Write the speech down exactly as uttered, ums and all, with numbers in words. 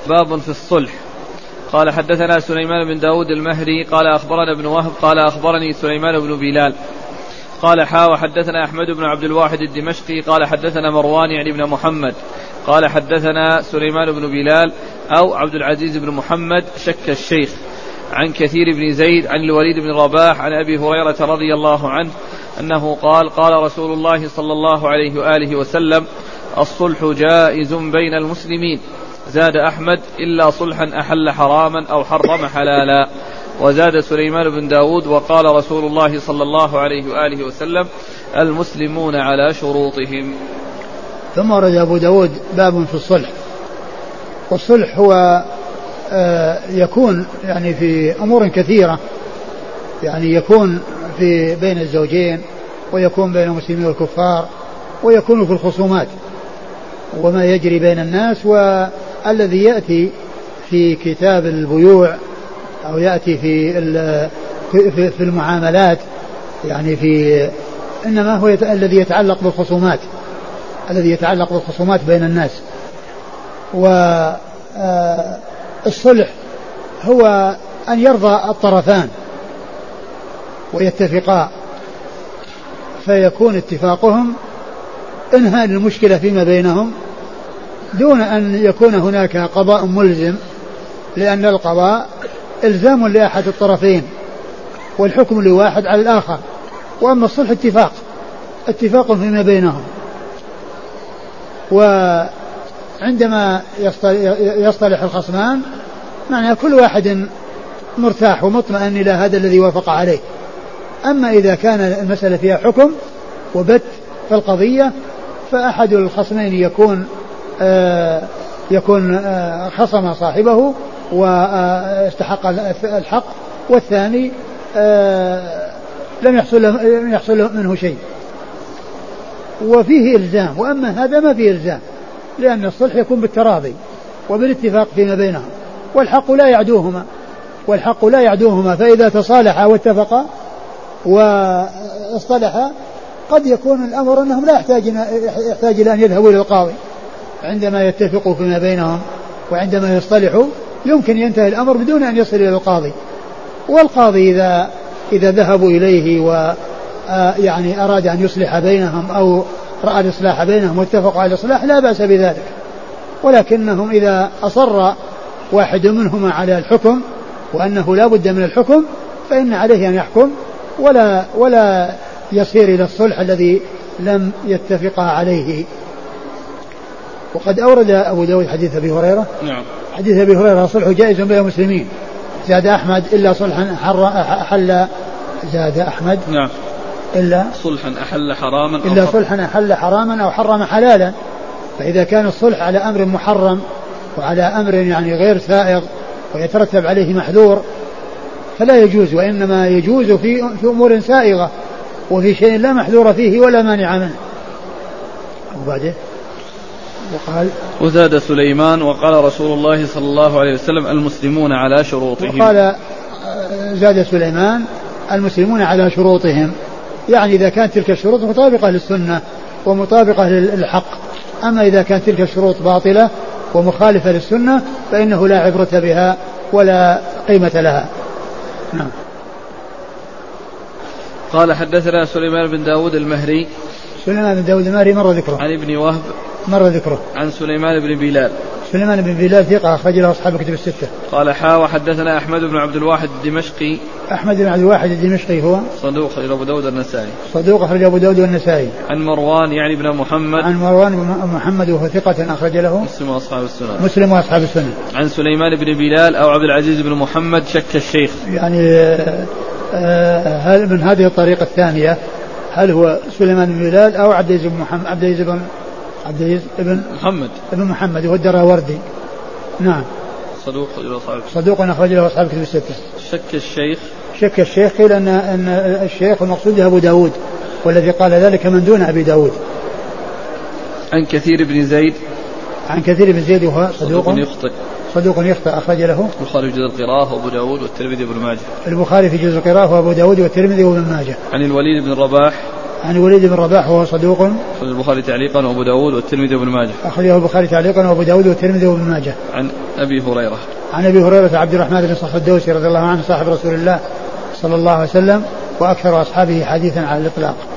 باب في الصلح. قال حدثنا سليمان بن داود المهري قال أخبرنا ابن وهب قال أخبرني سليمان بن بلال قال حا وحدثنا أحمد بن عبد الواحد الدمشقي قال حدثنا مروان يعني بن محمد قال حدثنا سليمان بن بلال أو عبد العزيز بن محمد شك الشيخ عن كثير بن زيد عن الوليد بن رباح عن أبي هريرة رضي الله عنه أنه قال قال رسول الله صلى الله عليه وآله وسلم الصلح جائز بين المسلمين. زاد أحمد إلا صلحا أحل حراما أو حرم حلالا. وزاد سليمان بن داود وقال رسول الله صلى الله عليه وآله وسلم المسلمون على شروطهم. ثم ورد أبو داود باب في الصلح. والصلح هو يكون يعني في أمور كثيرة، يعني يكون في بين الزوجين ويكون بين المسلمين والكفار ويكون في الخصومات وما يجري بين الناس. والذي يأتي في كتاب البيوع أو يأتي في في المعاملات يعني في إنما هو الذي يتعلق بالخصومات الذي يتعلق بالخصومات بين الناس. والصلح هو أن يرضى الطرفان ويتفقا فيكون اتفاقهم انهاء المشكلة فيما بينهم دون أن يكون هناك قضاء ملزم، لأن القضاء إلزام لأحد الطرفين والحكم لواحد على الآخر. وأما الصلح اتفاق اتفاق فيما بينهم. وعندما يصطلح الخصمان معنى كل واحد مرتاح ومطمئن إلى هذا الذي وافق عليه. أما إذا كان المسألة فيها حكم وبت في القضية فأحد الخصمين يكون آه يكون آه خصم صاحبه واستحق الحق، والثاني آه لم يحصل لم يحصل منه شيء وفيه إلزام. وأما هذا ما فيه إلزام، لأن الصلح يكون بالتراضي وبالاتفاق فيما بينهم، والحق لا يعدوهما والحق لا يعدوهما فإذا تصالحا واتفقا واصطلحا قد يكون الأمر أنهم لا يحتاج يحتاج إلى أن يذهبوا إلى القاضي. عندما يتفقوا فيما بينهم وعندما يصطلحوا يمكن ينتهي الأمر بدون أن يصل إلى القاضي. والقاضي إذا إذا ذهبوا إليه و يعني أراد أن يصلح بينهم أو رأى الإصلاح بينهم واتفقوا على الإصلاح لا بأس بذلك. ولكنهم إذا أصر واحد منهما على الحكم وأنه لا بد من الحكم فإن عليه أن يحكم ولا ولا يصير إلى الصلح الذي لم يتفقا عليه. وقد أورد أبو داود حديث أبي هريرة. نعم. حديث أبي هريرة صلح جائز بين المسلمين. زاد أحمد إلا صلحا أحل زاد أحمد نعم إلا صلحا أحل حراما أو إلا صلحا أحل حراما أو حرم حلالا. فإذا كان الصلح على أمر محرم وعلى أمر يعني غير سائغ ويترتب عليه محذور فلا يجوز، وإنما يجوز في في أمور سائغة وفي شيء لا محذور فيه ولا مانع منه. وبعده وقال وزاد سليمان وقال رسول الله صلى الله عليه وسلم المسلمون على شروطهم. وقال زاد سليمان المسلمون على شروطهم، يعني إذا كانت تلك الشروط مطابقة للسنة ومطابقة للحق. أما إذا كانت تلك الشروط باطلة ومخالفة للسنة فإنه لا عبرة بها ولا قيمة لها. نعم. قال حدثنا سليمان بن داود المهري. سليمان بن داود المهري مر ذكره. عن ابن وهب مر ذكره. عن سليمان بن بلال. سليمان بن بلال ثقة أخرج له أصحاب الكتب الستة. قال حا وحدثنا أحمد بن عبد الواحد الدمشقي. أحمد بن عبد الواحد الدمشقي هو صدوق أخرج أبو داود والنسائي. صدوق أخرج أبو داود والنسائي. عن مروان يعني بن محمد. عن مروان بن محمد وهو ثقة أخرج له مسلم وأصحاب السنن. مسلم وأصحاب السنن. عن سليمان بن بلال أو عبد العزيز بن محمد شك الشيخ. يعني هل من هذه الطريقة الثانية هل هو سليمان بن بلال أو عبد العزيز بن محمد عبد العزيز بن عبد العزيز بن محمد ابن محمد هو الدراوردي. نعم. صدوق صدوق أخرج له أصحاب الكتب الستة. شك الشيخ. شك الشيخ قيل أن أن الشيخ المقصود أبو داود، والذي قال ذلك من دون أبي داود. عن كثير بن زيد. عن كثير بن زيد وهو صدوق, صدوق يخطئ. صدوق يخطئ أخرج له البخاري في جزء القراءة وأبو داود والترمذي وابن ماجه. البخاري في جزء القراءة وأبو داود والترمذي وابن ماجه. عن الوليد بن رباح. عن الوليد بن رباح وهو صدوق أخرج البخاري تعليقا وأبو داود والترمذي وابن ماجه. أخرجه البخاري تعليقا وأبو داود والترمذي وابن ماجه. عن أبي هريرة عن أبي هريرة عبد الرحمن بن صخر الدوسي رضي الله عنه صاحب رسول الله صلى الله عليه وسلم وأكثر أصحابه حديثا على الإطلاق.